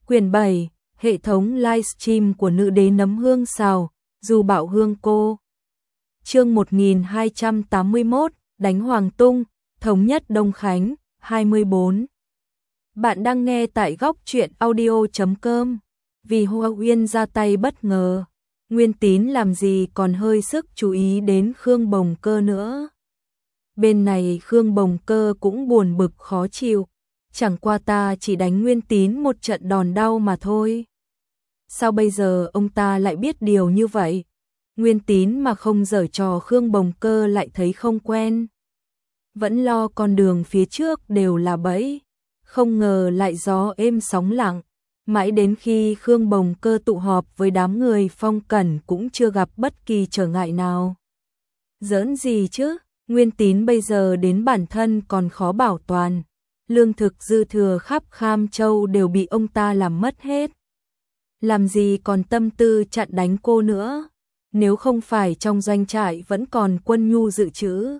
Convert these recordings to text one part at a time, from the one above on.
Quyển 7, hệ thống livestream của nữ đế nấm hương xào, dù bảo hương cô. Chương 1281, đánh Hoàng Tung, thống nhất Đông Khánh, 24. Bạn đang nghe tại góc truyện audio.com. Vì Hoa Uyên ra tay bất ngờ, Nguyên Tín làm gì còn hơi sức chú ý đến Khương Bồng Cơ nữa. Bên này Khương Bồng Cơ cũng buồn bực khó chịu, chẳng qua ta chỉ đánh Nguyên Tín một trận đòn đau mà thôi. Sao bây giờ ông ta lại biết điều như vậy? Nguyên Tín mà không giở trò Khương Bồng Cơ lại thấy không quen. Vẫn lo con đường phía trước đều là bẫy, không ngờ lại gió êm sóng lặng. Mãi đến khi Khương Bồng Cơ tụ họp với đám người Phong Cẩn cũng chưa gặp bất kỳ trở ngại nào. Giỡn gì chứ, Nguyên Tín bây giờ đến bản thân còn khó bảo toàn. Lương thực dư thừa khắp Kham Châu đều bị ông ta làm mất hết. Làm gì còn tâm tư chặn đánh cô nữa, nếu không phải trong doanh trại vẫn còn quân nhu dự trữ.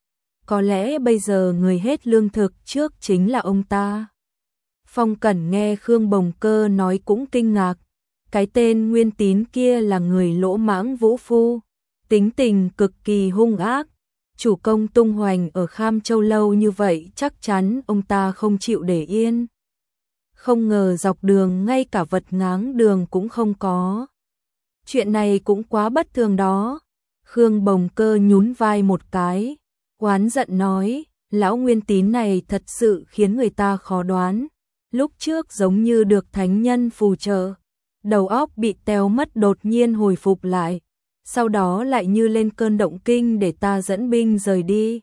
Có lẽ bây giờ người hết lương thực trước chính là ông ta. Phong Cẩn nghe Khương Bồng Cơ nói cũng kinh ngạc. Cái tên Nguyên Tín kia là người lỗ mãng vũ phu, tính tình cực kỳ hung ác. Chủ công tung hoành ở Kham Châu lâu như vậy chắc chắn ông ta không chịu để yên. Không ngờ dọc đường ngay cả vật ngáng đường cũng không có. Chuyện này cũng quá bất thường đó. Khương Bồng Cơ nhún vai một cái, oán giận nói, lão Nguyên Tín này thật sự khiến người ta khó đoán. Lúc trước giống như được thánh nhân phù trợ, đầu óc bị teo mất đột nhiên hồi phục lại, sau đó lại như lên cơn động kinh để ta dẫn binh rời đi.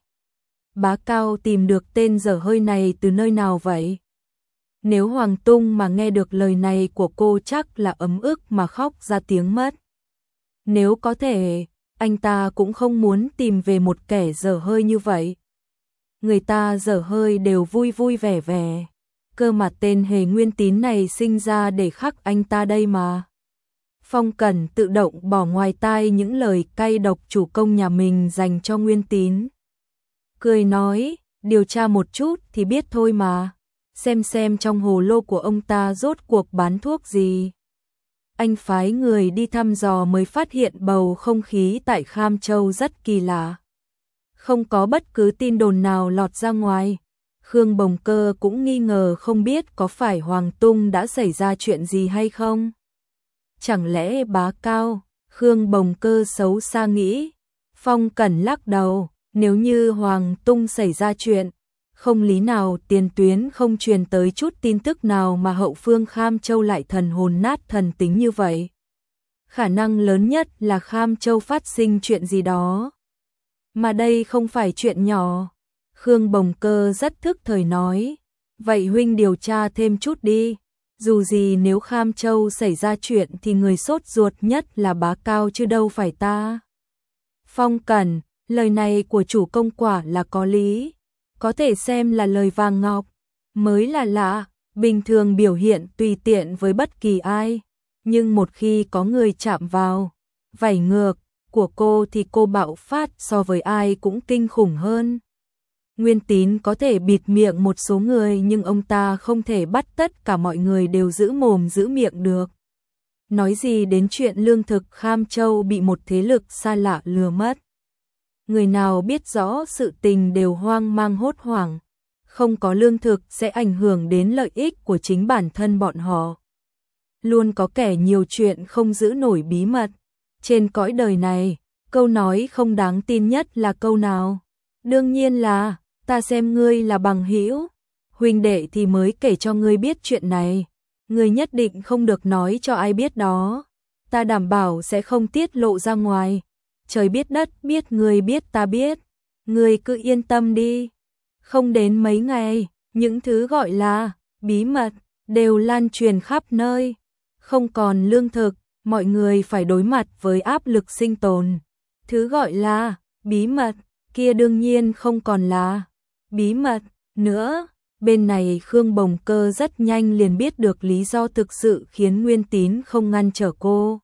Bá Cao tìm được tên dở hơi này từ nơi nào vậy? Nếu Hoàng Tung mà nghe được lời này của cô chắc là ấm ức mà khóc ra tiếng mất. Nếu có thể, anh ta cũng không muốn tìm về một kẻ dở hơi như vậy. Người ta dở hơi đều vui vui vẻ vẻ. Cơ mà tên hề Nguyên Tín này sinh ra để khắc anh ta đây mà. Phong Cẩn tự động bỏ ngoài tai những lời cay độc chủ công nhà mình dành cho Nguyên Tín. Cười nói, điều tra một chút thì biết thôi mà. Xem trong hồ lô của ông ta rốt cuộc bán thuốc gì. Anh phái người đi thăm dò mới phát hiện bầu không khí tại Kham Châu rất kỳ lạ. Không có bất cứ tin đồn nào lọt ra ngoài. Khương Bồng Cơ cũng nghi ngờ không biết có phải Hoàng Tung đã xảy ra chuyện gì hay không. Chẳng lẽ Bá Cao? Khương Bồng Cơ xấu xa nghĩ. Phong Cẩn lắc đầu, nếu như Hoàng Tung xảy ra chuyện, không lý nào tiền tuyến không truyền tới chút tin tức nào mà hậu phương Kham Châu lại thần hồn nát thần tính như vậy. Khả năng lớn nhất là Kham Châu phát sinh chuyện gì đó. Mà đây không phải chuyện nhỏ. Khương Bồng Cơ rất thức thời nói, vậy huynh điều tra thêm chút đi. Dù gì nếu Kham Châu xảy ra chuyện thì người sốt ruột nhất là Bá Cao chứ đâu phải ta. Phong Cẩn, lời này của chủ công quả là có lý. Có thể xem là lời vàng ngọc, mới là lạ, bình thường biểu hiện tùy tiện với bất kỳ ai. Nhưng một khi có người chạm vào, vảy ngược của cô thì cô bạo phát so với ai cũng kinh khủng hơn. Nguyên Tín có thể bịt miệng một số người nhưng ông ta không thể bắt tất cả mọi người đều giữ mồm giữ miệng được. Nói gì đến chuyện lương thực Kham Châu bị một thế lực xa lạ lừa mất. Người nào biết rõ sự tình đều hoang mang hốt hoảng. Không có lương thực sẽ ảnh hưởng đến lợi ích của chính bản thân bọn họ. Luôn có kẻ nhiều chuyện không giữ nổi bí mật. Trên cõi đời này, câu nói không đáng tin nhất là câu nào? Đương nhiên là, ta xem ngươi là bằng hữu, huynh đệ thì mới kể cho ngươi biết chuyện này. Ngươi nhất định không được nói cho ai biết đó. Ta đảm bảo sẽ không tiết lộ ra ngoài. Trời biết đất biết ngươi biết ta biết. Ngươi cứ yên tâm đi. Không đến mấy ngày, những thứ gọi là bí mật đều lan truyền khắp nơi. Không còn lương thực, mọi người phải đối mặt với áp lực sinh tồn. Thứ gọi là bí mật kia đương nhiên không còn là bí mật nữa. Bên này Khương Bồng Cơ rất nhanh liền biết được lý do thực sự khiến Nguyên Tín không ngăn trở cô.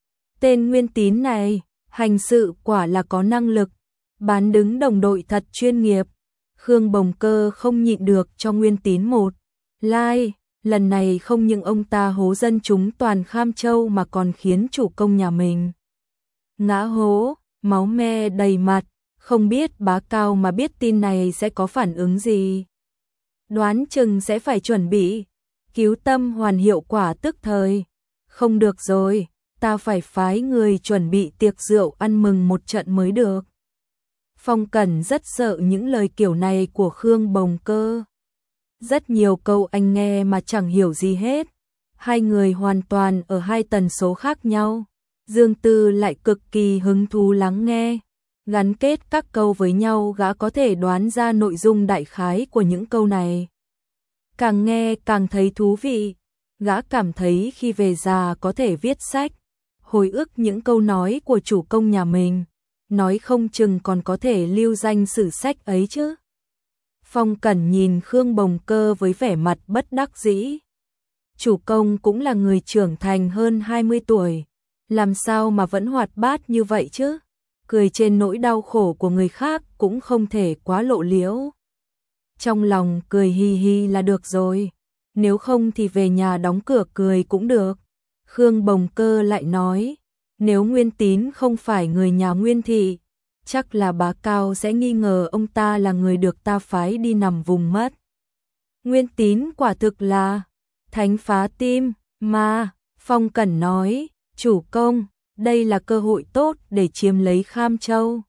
Tên Nguyên Tín này, hành sự quả là có năng lực, bán đứng đồng đội thật chuyên nghiệp. Khương Bồng Cơ không nhịn được cho Nguyên Tín một like, Lần này không những ông ta hố dân chúng toàn Kham Châu mà còn khiến chủ công nhà mình ngã hố, máu me đầy mặt, không biết Bá Cao mà biết tin này sẽ có phản ứng gì. Đoán chừng sẽ phải chuẩn bị cứu tâm hoàn hiệu quả tức thời. Không được rồi, ta phải phái người chuẩn bị tiệc rượu ăn mừng một trận mới được. Phong Cẩn rất sợ những lời kiểu này của Khương Bồng Cơ. Rất nhiều câu anh nghe mà chẳng hiểu gì hết. Hai người hoàn toàn ở hai tần số khác nhau. Dương Tư lại cực kỳ hứng thú lắng nghe. Gắn kết các câu với nhau gã có thể đoán ra nội dung đại khái của những câu này. Càng nghe càng thấy thú vị. Gã cảm thấy khi về già có thể viết sách, hồi ức những câu nói của chủ công nhà mình. Nói không chừng còn có thể lưu danh sử sách ấy chứ. Phong Cẩn nhìn Khương Bồng Cơ với vẻ mặt bất đắc dĩ. Chủ công cũng là người trưởng thành hơn 20 tuổi. Làm sao mà vẫn hoạt bát như vậy chứ? Cười trên nỗi đau khổ của người khác cũng không thể quá lộ liễu. Trong lòng cười hi hi là được rồi. Nếu không thì về nhà đóng cửa cười cũng được. Khương Bồng Cơ lại nói. Nếu Nguyên Tín không phải người nhà Nguyên thị, chắc là Bá Cao sẽ nghi ngờ ông ta là người được ta phái đi nằm vùng mất. Nguyên Tín quả thực là thánh phá tim mà. Phong Cẩn nói. Chủ công, đây là cơ hội tốt để chiếm lấy Kham Châu.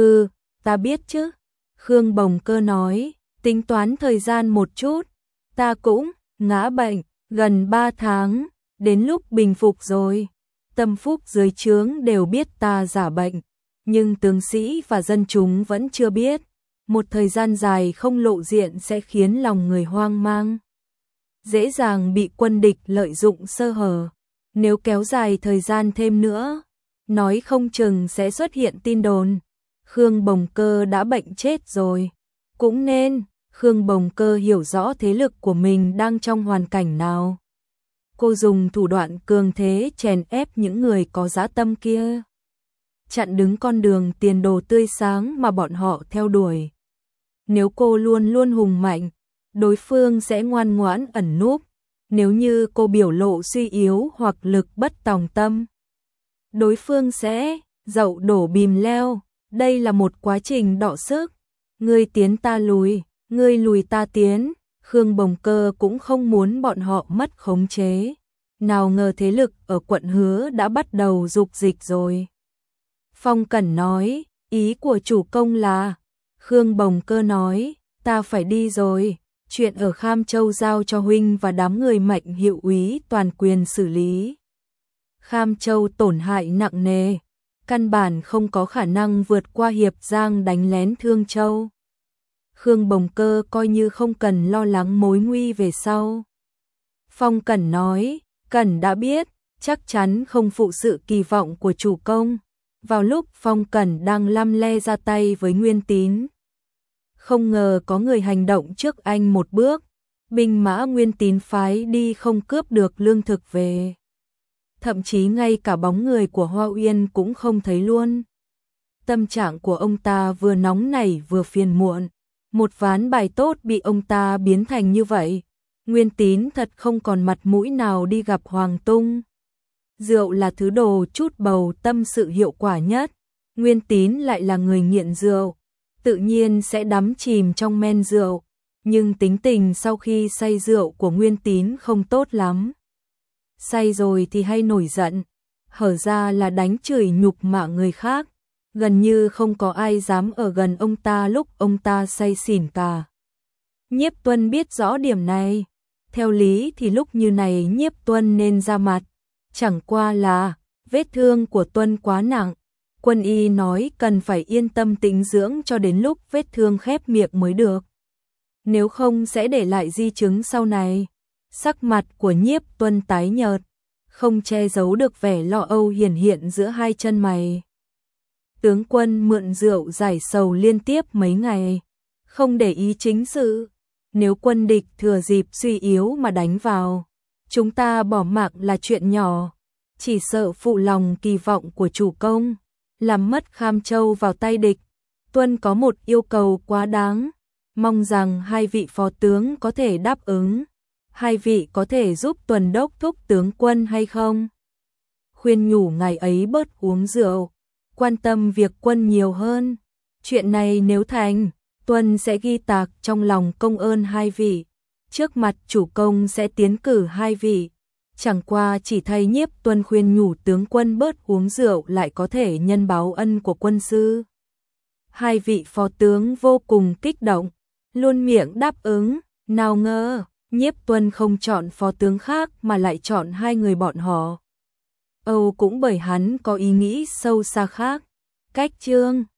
Ta biết chứ. Khương Bồng Cơ nói. Tính toán thời gian một chút. Ta cũng ngã bệnh gần 3 tháng. Đến lúc bình phục rồi. Tâm phúc dưới trướng đều biết ta giả bệnh. Nhưng tướng sĩ và dân chúng vẫn chưa biết. Một thời gian dài không lộ diện sẽ khiến lòng người hoang mang. Dễ dàng bị quân địch lợi dụng sơ hở. Nếu kéo dài thời gian thêm nữa, nói không chừng sẽ xuất hiện tin đồn. Khương Bồng Cơ đã bệnh chết rồi. Cũng nên, Khương Bồng Cơ hiểu rõ thế lực của mình đang trong hoàn cảnh nào. Cô dùng thủ đoạn cường thế chèn ép những người có dã tâm kia. Chặn đứng con đường tiền đồ tươi sáng mà bọn họ theo đuổi. Nếu cô luôn luôn hùng mạnh, đối phương sẽ ngoan ngoãn ẩn núp. Nếu như cô biểu lộ suy yếu hoặc lực bất tòng tâm, đối phương sẽ dậu đổ bìm leo. Đây là một quá trình đọ sức. Ngươi tiến ta lùi, ngươi lùi ta tiến. Khương Bồng Cơ cũng không muốn bọn họ mất khống chế. Nào ngờ thế lực ở quận Hứa đã bắt đầu dục dịch rồi. Phong Cẩn nói, ý của chủ công là. Khương Bồng Cơ nói, ta phải đi rồi. Chuyện ở Kham Châu giao cho huynh và đám người Mạnh hiệu úy toàn quyền xử lý. Kham Châu tổn hại nặng nề, căn bản không có khả năng vượt qua Hiệp Giang đánh lén Thương Châu. Khương Bồng Cơ coi như không cần lo lắng mối nguy về sau. Phong Cẩn nói, Cẩn đã biết, chắc chắn không phụ sự kỳ vọng của chủ công. Vào lúc Phong Cẩn đang lăm le ra tay với Nguyên Tín, không ngờ có người hành động trước anh một bước. Binh mã Nguyên Tín phái đi không cướp được lương thực về. Thậm chí ngay cả bóng người của Hoa Uyên cũng không thấy luôn. Tâm trạng của ông ta vừa nóng nảy vừa phiền muộn. Một ván bài tốt bị ông ta biến thành như vậy. Nguyên Tín thật không còn mặt mũi nào đi gặp Hoàng Tung. Rượu là thứ đồ chút bầu tâm sự hiệu quả nhất. Nguyên Tín lại là người nghiện rượu, tự nhiên sẽ đắm chìm trong men rượu. Nhưng tính tình sau khi say rượu của Nguyên Tín không tốt lắm. Say rồi thì hay nổi giận, hở ra là đánh chửi nhục mạ người khác. Gần như không có ai dám ở gần ông ta lúc ông ta say xỉn cả. Nhiếp Tuân biết rõ điểm này. Theo lý thì lúc như này Nhiếp Tuân nên ra mặt. Chẳng qua là vết thương của Tuân quá nặng. Quân y nói cần phải yên tâm tĩnh dưỡng cho đến lúc vết thương khép miệng mới được. Nếu không sẽ để lại di chứng sau này. Sắc mặt của Nhiếp Tuân tái nhợt, không che giấu được vẻ lo âu hiển hiện giữa hai chân mày. Tướng quân mượn rượu giải sầu liên tiếp mấy ngày, không để ý chính sự. Nếu quân địch thừa dịp suy yếu mà đánh vào, chúng ta bỏ mạng là chuyện nhỏ. Chỉ sợ phụ lòng kỳ vọng của chủ công, làm mất Kham Châu vào tay địch. Tuân có một yêu cầu quá đáng, mong rằng hai vị phó tướng có thể đáp ứng. hai vị có thể giúp Tuần đốc thúc tướng quân hay không? Khuyên nhủ ngày ấy bớt uống rượu, quan tâm việc quân nhiều hơn. Chuyện này nếu thành, Tuần sẽ ghi tạc trong lòng công ơn hai vị. Trước mặt chủ công sẽ tiến cử hai vị. Chẳng qua chỉ thay Nhiếp Tuần khuyên nhủ tướng quân bớt uống rượu lại có thể nhân báo ân của quân sư. Hai vị phó tướng vô cùng kích động, luôn miệng đáp ứng, nào ngờ, Nhiếp Tuần không chọn phó tướng khác mà lại chọn hai người bọn họ. Âu cũng bởi hắn có ý nghĩ sâu xa khác. Cách chương